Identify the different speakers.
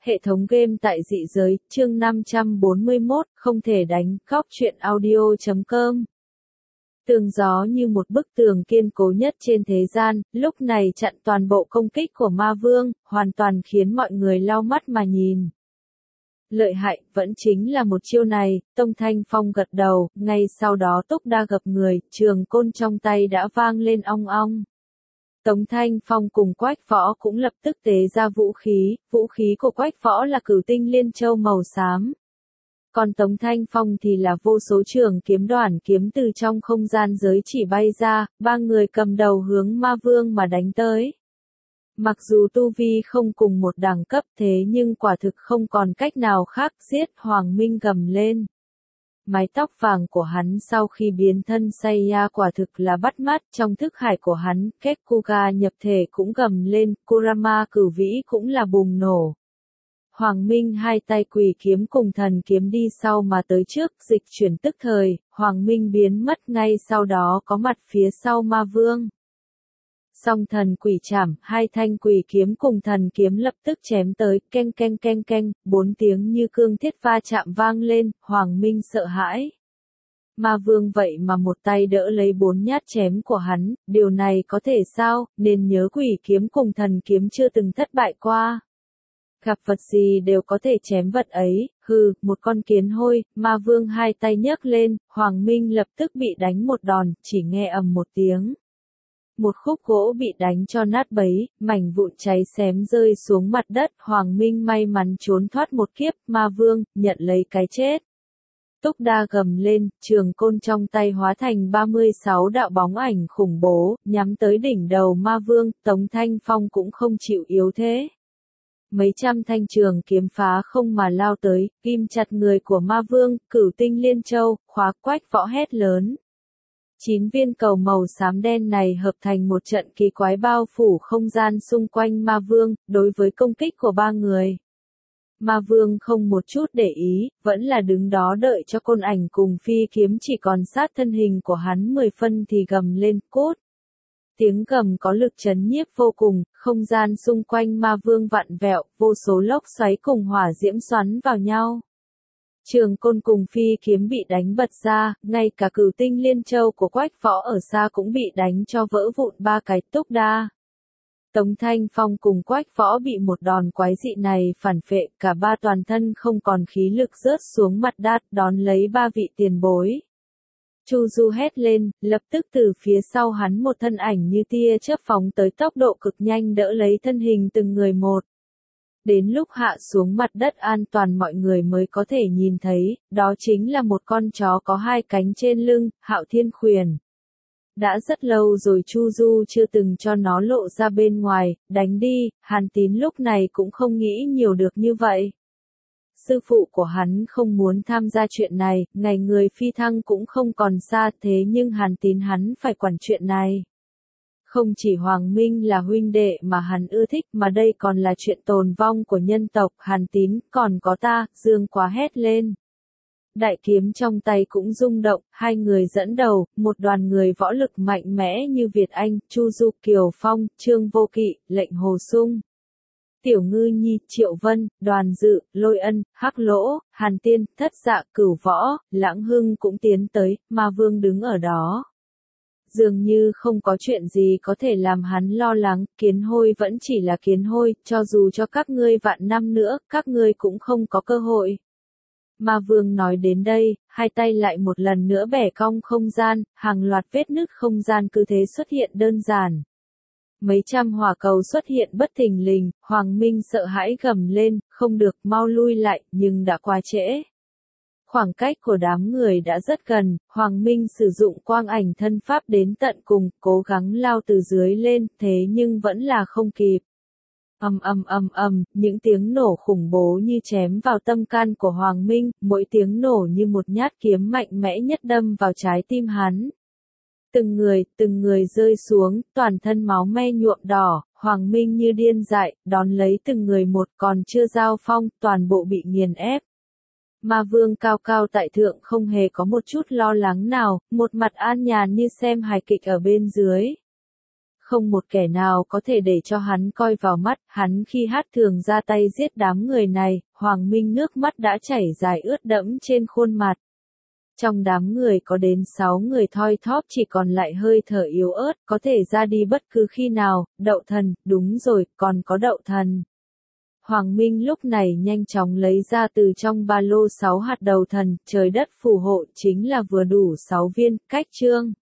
Speaker 1: Hệ thống game tại dị giới, chương 541, không thể đánh, cóc truyện audio.com. Tường gió như một bức tường kiên cố nhất trên thế gian, lúc này chặn toàn bộ công kích của ma vương, hoàn toàn khiến mọi người lau mắt mà nhìn. Lợi hại, vẫn chính là một chiêu này, Tông Thanh Phong gật đầu, ngay sau đó Túc Đa gặp người, trường côn trong tay đã vang lên ong ong. Tống Thanh Phong cùng Quách Võ cũng lập tức tế ra vũ khí của Quách Võ là Cửu Tinh Liên Châu màu xám. Còn Tống Thanh Phong thì là vô số trường kiếm đoàn kiếm từ trong không gian giới chỉ bay ra, ba người cầm đầu hướng ma vương mà đánh tới. Mặc dù tu vi không cùng một đẳng cấp thế nhưng quả thực không còn cách nào khác, giết. Hoàng Minh gầm lên. Mái tóc vàng của hắn sau khi biến thân Seiya quả thực là bắt mắt, trong thức hải của hắn, Kekuga nhập thể cũng gầm lên, Kurama cửu vĩ cũng là bùng nổ. Hoàng Minh hai tay quỷ kiếm cùng thần kiếm đi sau mà tới trước, dịch chuyển tức thời, Hoàng Minh biến mất ngay sau đó có mặt phía sau ma vương. Song thần quỷ chảm, hai thanh quỷ kiếm cùng thần kiếm lập tức chém tới, keng keng keng keng, bốn tiếng như cương thiết va chạm vang lên, Hoàng Minh sợ hãi. Ma vương vậy mà một tay đỡ lấy bốn nhát chém của hắn, điều này có thể sao, nên nhớ quỷ kiếm cùng thần kiếm chưa từng thất bại qua. Gặp vật gì đều có thể chém vật ấy, hừ, một con kiến hôi, ma vương hai tay nhấc lên, Hoàng Minh lập tức bị đánh một đòn, chỉ nghe ầm một tiếng. Một khúc gỗ bị đánh cho nát bấy, mảnh vụn cháy xém rơi xuống mặt đất, Hoàng Minh may mắn trốn thoát một kiếp, ma vương, nhận lấy cái chết. Túc Đa gầm lên, trường côn trong tay hóa thành 36 đạo bóng ảnh khủng bố, nhắm tới đỉnh đầu ma vương, Tống Thanh Phong cũng không chịu yếu thế. Mấy trăm thanh trường kiếm phá không mà lao tới, ghim chặt người của ma vương, Cửu Tinh Liên Châu, khóa. Quách Võ hét lớn. 9 viên cầu màu xám đen này hợp thành một trận kỳ quái bao phủ không gian xung quanh ma vương, đối với công kích của ba người. Ma vương không một chút để ý, vẫn là đứng đó đợi cho côn ảnh cùng phi kiếm chỉ còn sát thân hình của hắn 10 phân thì gầm lên, cốt. Tiếng gầm có lực chấn nhiếp vô cùng, không gian xung quanh ma vương vặn vẹo, vô số lốc xoáy cùng hỏa diễm xoắn vào nhau. Trường côn cùng phi kiếm bị đánh bật ra, ngay cả Cửu Tinh Liên Châu của Quách Võ ở xa cũng bị đánh cho vỡ vụn ba cái. Túc Đa. Tống Thanh Phong cùng Quách Võ bị một đòn quái dị này phản phệ, cả ba toàn thân không còn khí lực rớt xuống mặt đất, đón lấy ba vị tiền bối. Chu Du hét lên, lập tức từ phía sau hắn một thân ảnh như tia chớp phóng tới tốc độ cực nhanh đỡ lấy thân hình từng người một. Đến lúc hạ xuống mặt đất an toàn mọi người mới có thể nhìn thấy, đó chính là một con chó có hai cánh trên lưng, Hạo Thiên Khuyển. Đã rất lâu rồi Chu Du chưa từng cho nó lộ ra bên ngoài, đánh đi, Hàn Tín lúc này cũng không nghĩ nhiều được như vậy. Sư phụ của hắn không muốn tham gia chuyện này, ngày người phi thăng cũng không còn xa, thế nhưng Hàn Tín hắn phải quản chuyện này. Không chỉ Hoàng Minh là huynh đệ mà hắn ưa thích mà đây còn là chuyện tồn vong của nhân tộc. Hàn Tín, còn có ta, Dương Quá hét lên. Đại kiếm trong tay cũng rung động, hai người dẫn đầu, một đoàn người võ lực mạnh mẽ như Việt Anh, Chu Du, Kiều Phong, Trương Vô Kỵ, Lệnh Hồ Sung. Tiểu Ngư Nhi, Triệu Vân, Đoàn Dự, Lôi Ân, Hắc Lỗ, Hàn Tiên, Thất Dạ, Cửu Võ, Lãng Hưng cũng tiến tới, ma vương đứng ở đó. Dường như không có chuyện gì có thể làm hắn lo lắng, kiến hôi vẫn chỉ là kiến hôi, cho dù cho các ngươi vạn năm nữa, các ngươi cũng không có cơ hội. Ma vương nói đến đây, hai tay lại một lần nữa bẻ cong không gian, hàng loạt vết nứt không gian cứ thế xuất hiện đơn giản. Mấy trăm hỏa cầu xuất hiện bất thình lình, Hoàng Minh sợ hãi gầm lên, không được, mau lui lại, nhưng đã quá trễ. Khoảng cách của đám người đã rất gần, Hoàng Minh sử dụng quang ảnh thân pháp đến tận cùng, cố gắng lao từ dưới lên, thế nhưng vẫn là không kịp. Những tiếng nổ khủng bố như chém vào tâm can của Hoàng Minh, mỗi tiếng nổ như một nhát kiếm mạnh mẽ nhất đâm vào trái tim hắn. Từng người rơi xuống, toàn thân máu me nhuộm đỏ, Hoàng Minh như điên dại, đón lấy từng người một, còn chưa giao phong, toàn bộ bị nghiền ép. Ma vương cao cao tại thượng không hề có một chút lo lắng nào, một mặt an nhàn như xem hài kịch ở bên dưới. không một kẻ nào có thể để cho hắn coi vào mắt, hắn khi hát thường ra tay giết đám người này, Hoàng Minh nước mắt đã chảy dài ướt đẫm trên khuôn mặt. Trong đám người có đến 6 người thoi thóp chỉ còn lại hơi thở yếu ớt, có thể ra đi bất cứ khi nào, Đậu Thần, đúng rồi, còn có Đậu Thần. Hoàng Minh lúc này nhanh chóng lấy ra từ trong ba lô 6 hạt đậu thần, trời đất phù hộ chính là vừa đủ 6 viên, cách chương.